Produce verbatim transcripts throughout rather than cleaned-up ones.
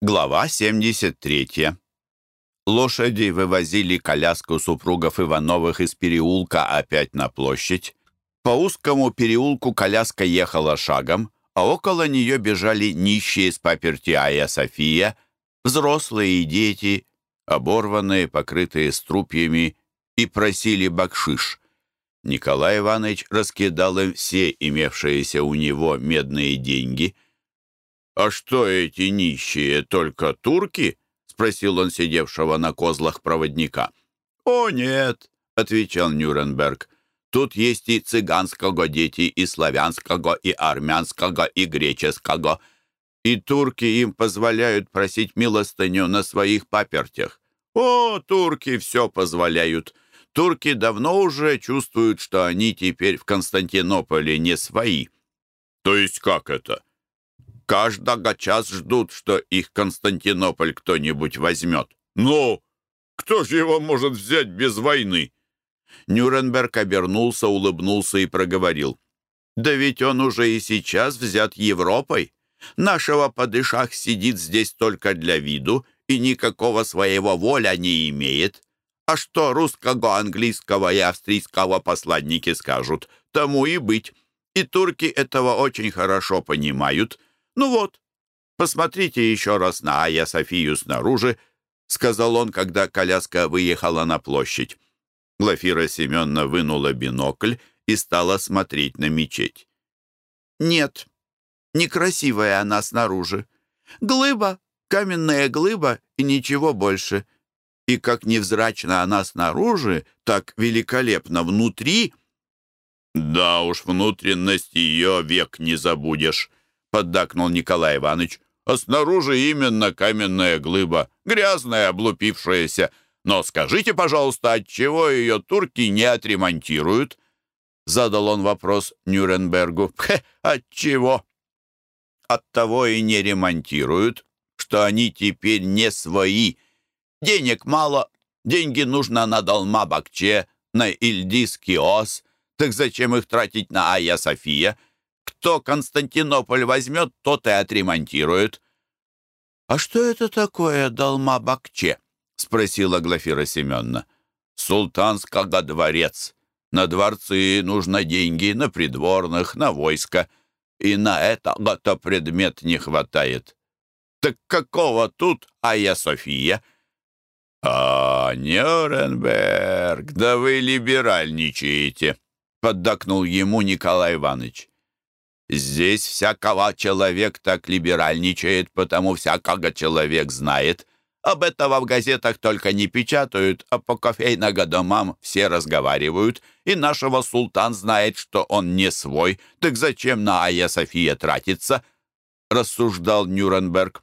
Глава семьдесят третья. Лошади вывозили коляску супругов Ивановых из переулка опять на площадь. По узкому переулку коляска ехала шагом, а около нее бежали нищие с паперти Айя София, взрослые и дети, оборванные, покрытые струпьями, и просили бакшиш. Николай Иванович раскидал им все имевшиеся у него медные деньги. «А что эти нищие, только турки?» — спросил он сидевшего на козлах проводника. «О, нет», — отвечал Нюрнберг. «Тут есть и цыганского дети, и славянского, и армянского, и греческого. И турки им позволяют просить милостыню на своих папертях. О, турки все позволяют. Турки давно уже чувствуют, что они теперь в Константинополе не свои». «То есть как это?» «Каждого час ждут, что их Константинополь кто-нибудь возьмет». «Ну, кто же его может взять без войны?» Нюрнберг обернулся, улыбнулся и проговорил. «Да ведь он уже и сейчас взят Европой. Нашего падышах сидит здесь только для виду и никакого своего воля не имеет. А что русского, английского и австрийского посланники скажут, тому и быть. И турки этого очень хорошо понимают. Ну вот, посмотрите еще раз на Айя Софию снаружи», — сказал он, когда коляска выехала на площадь. Глафира Семеновна вынула бинокль и стала смотреть на мечеть. «Нет, некрасивая она снаружи. Глыба, каменная глыба и ничего больше. И как невзрачна она снаружи, так великолепно внутри». «Да уж, внутренность ее век не забудешь», — поддакнул Николай Иванович. «А снаружи именно каменная глыба, грязная, облупившаяся. Но скажите, пожалуйста, отчего ее турки не отремонтируют?» Задал он вопрос Нюрнбергу. «Хе, отчего?» «Оттого и не ремонтируют, что они теперь не свои. Денег мало, деньги нужно на Долма-Бакче, на Ильдис-Киос. Так зачем их тратить на Айя София? Кто Константинополь возьмет, тот и отремонтирует». «А что это такое Долма-Бакче?» — спросила Глафира Семеновна. «Султанского дворец. На дворцы нужно деньги, на придворных, на войско. И на это-то предмет не хватает. Так какого тут Айя София?» «А, Нюрнберг, да вы либеральничаете», — поддакнул ему Николай Иванович. «Здесь всякого человек так либеральничает, потому всякого человек знает. Об этого в газетах только не печатают, а по кофейного домам все разговаривают. И нашего султан знает, что он не свой. Так зачем на Айя София тратиться?» — рассуждал Нюрнберг.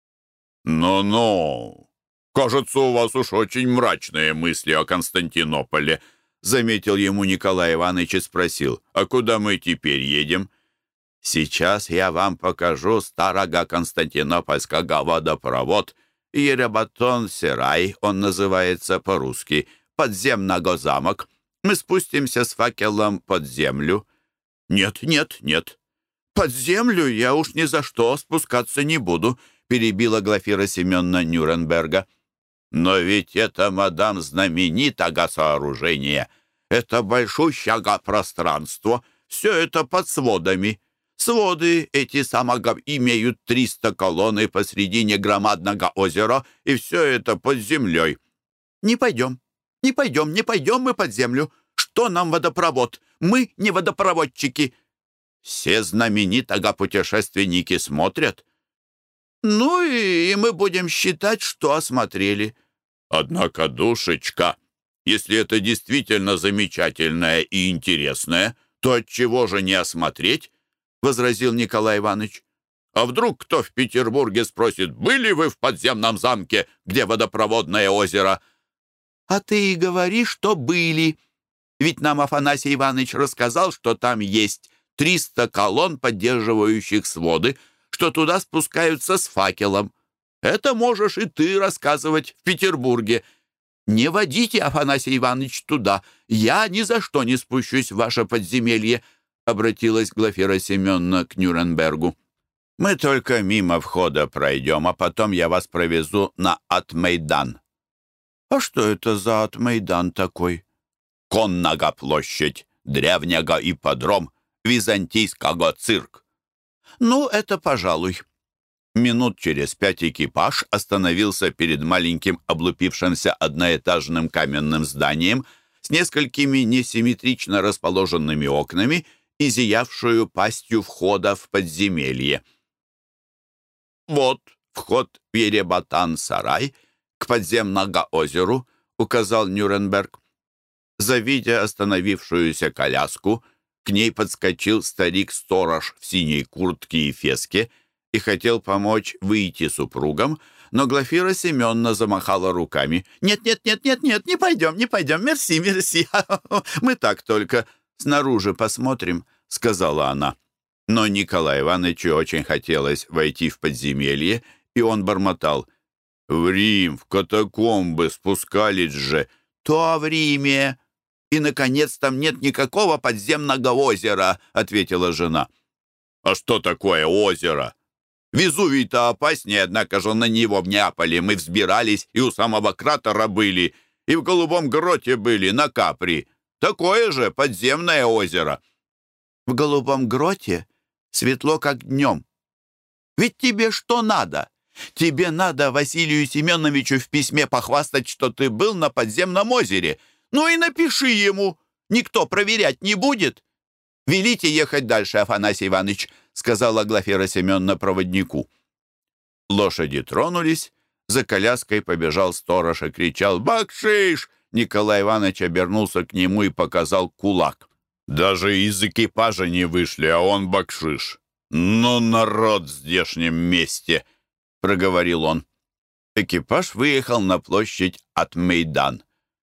«Ну-ну, кажется, у вас уж очень мрачные мысли о Константинополе», — заметил ему Николай Иванович и спросил. «А куда мы теперь едем?» «Сейчас я вам покажу старого константинопольского водопровод. Еребатон-Серай, он называется по-русски, подземного замок. Мы спустимся с факелом под землю». «Нет, нет, нет. Под землю я уж ни за что спускаться не буду», — перебила Глафира Семеновна Нюрнберга. «Но ведь это, мадам, знаменитого сооружения. Это большущего пространство. Все это под сводами. Своды эти самого имеют триста колонн и посредине громадного озера, и все это под землей». «Не пойдем, не пойдем, не пойдем мы под землю. Что нам водопровод? Мы не водопроводчики». «Все знаменитого путешественники смотрят». «Ну и мы будем считать, что осмотрели». «Однако, душечка, если это действительно замечательное и интересное, то отчего же не осмотреть?» — возразил Николай Иванович. «А вдруг кто в Петербурге спросит, были вы в подземном замке, где водопроводное озеро?» «А ты и говори, что были. Ведь нам Афанасий Иванович рассказал, что там есть триста колонн, поддерживающих своды, что туда спускаются с факелом. Это можешь и ты рассказывать в Петербурге. Не водите, Афанасий Иванович, туда. Я ни за что не спущусь в ваше подземелье», — обратилась Глафира Семеновна к Нюрнбергу. Мы только мимо входа пройдем, а потом я вас провезу на Ат-Мейдан». «А что это за Ат-Мейдан такой?» «Коннага площадь, древнего ипподром, византийского цирк». «Ну, это пожалуй». Минут через пять экипаж остановился перед маленьким облупившимся одноэтажным каменным зданием с несколькими несимметрично расположенными окнами и зиявшую пастью входа в подземелье. «Вот вход в Еребатан-сарай к подземному озеру», — указал Нюрнберг. Завидя остановившуюся коляску, к ней подскочил старик-сторож в синей куртке и феске и хотел помочь выйти супругам, но Глафира Семеновна замахала руками. «Нет, нет, нет, нет, нет, не пойдем, не пойдем, мерси, мерси, мы так только снаружи посмотрим», — сказала она. Но Николаю Ивановичу очень хотелось войти в подземелье, и он бормотал: «В Рим, в катакомбы спускались же». «То в Риме. И, наконец, там нет никакого подземного озера», — ответила жена. «А что такое озеро? Везувий-то опаснее, однако же на него в Неаполе мы взбирались и у самого кратера были, и в Голубом гроте были, на Капри. Такое же подземное озеро». «В Голубом гроте светло, как днем. Ведь тебе что надо? Тебе надо Василию Семеновичу в письме похвастать, что ты был на подземном озере. Ну и напиши ему. Никто проверять не будет. Велите ехать дальше, Афанасий Иванович», — сказала Глафира Семеновна проводнику. Лошади тронулись. За коляской побежал сторож и кричал: «Бакшиш!» Николай Иванович обернулся к нему и показал кулак. «Даже из экипажа не вышли, а он бакшиш. Ну, народ в здешнем месте!» — проговорил он. Экипаж выехал на площадь Ат-Мейдан.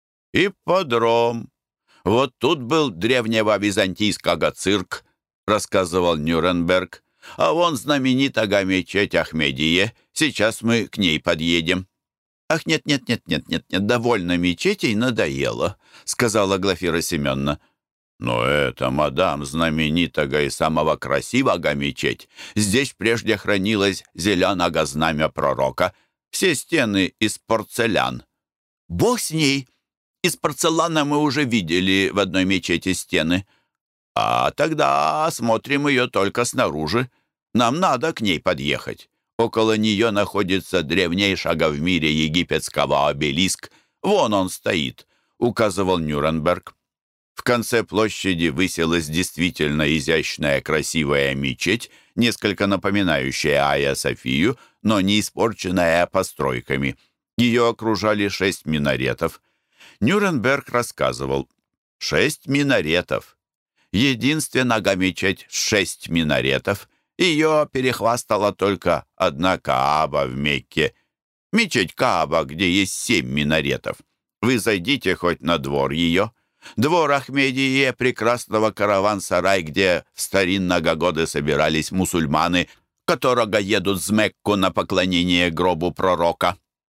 «Ипподром. Вот тут был древнего византийского цирк», — рассказывал Нюрнберг. «А вон знаменитая мечеть Ахмедие. Сейчас мы к ней подъедем». «Ах, нет-нет-нет-нет-нет, довольно мечетей, надоело», — сказала Глафира Семеновна. «Но это, мадам, знаменитого и самого красивого мечеть. Здесь прежде хранилось зеленого знамя пророка. Все стены из порцелян». «Бог с ней! Из порцелана мы уже видели в одной мечети стены. А тогда осмотрим ее только снаружи. Нам надо к ней подъехать. Около нее находится древнейшего в мире египетского обелиск. Вон он стоит», — указывал Нюрнберг. В конце площади высилась действительно изящная красивая мечеть, несколько напоминающая Айя Софию, но не испорченная постройками. Ее окружали шесть минаретов. Нюрнберг рассказывал: «Шесть минаретов. Единственная мечеть с шесть минаретов. Ее перехвастала только одна Кааба в Мекке. Мечеть Кааба, где есть семь минаретов. Вы зайдите хоть на двор ее. Двор Ахмедие, прекрасного караван-сарай, где в старинного года собирались мусульманы, которого едут с Мекку на поклонение гробу пророка».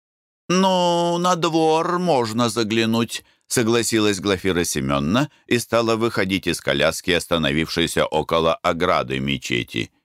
«Ну, на двор можно заглянуть», — согласилась Глафира Семеновна и стала выходить из коляски, остановившейся около ограды мечети.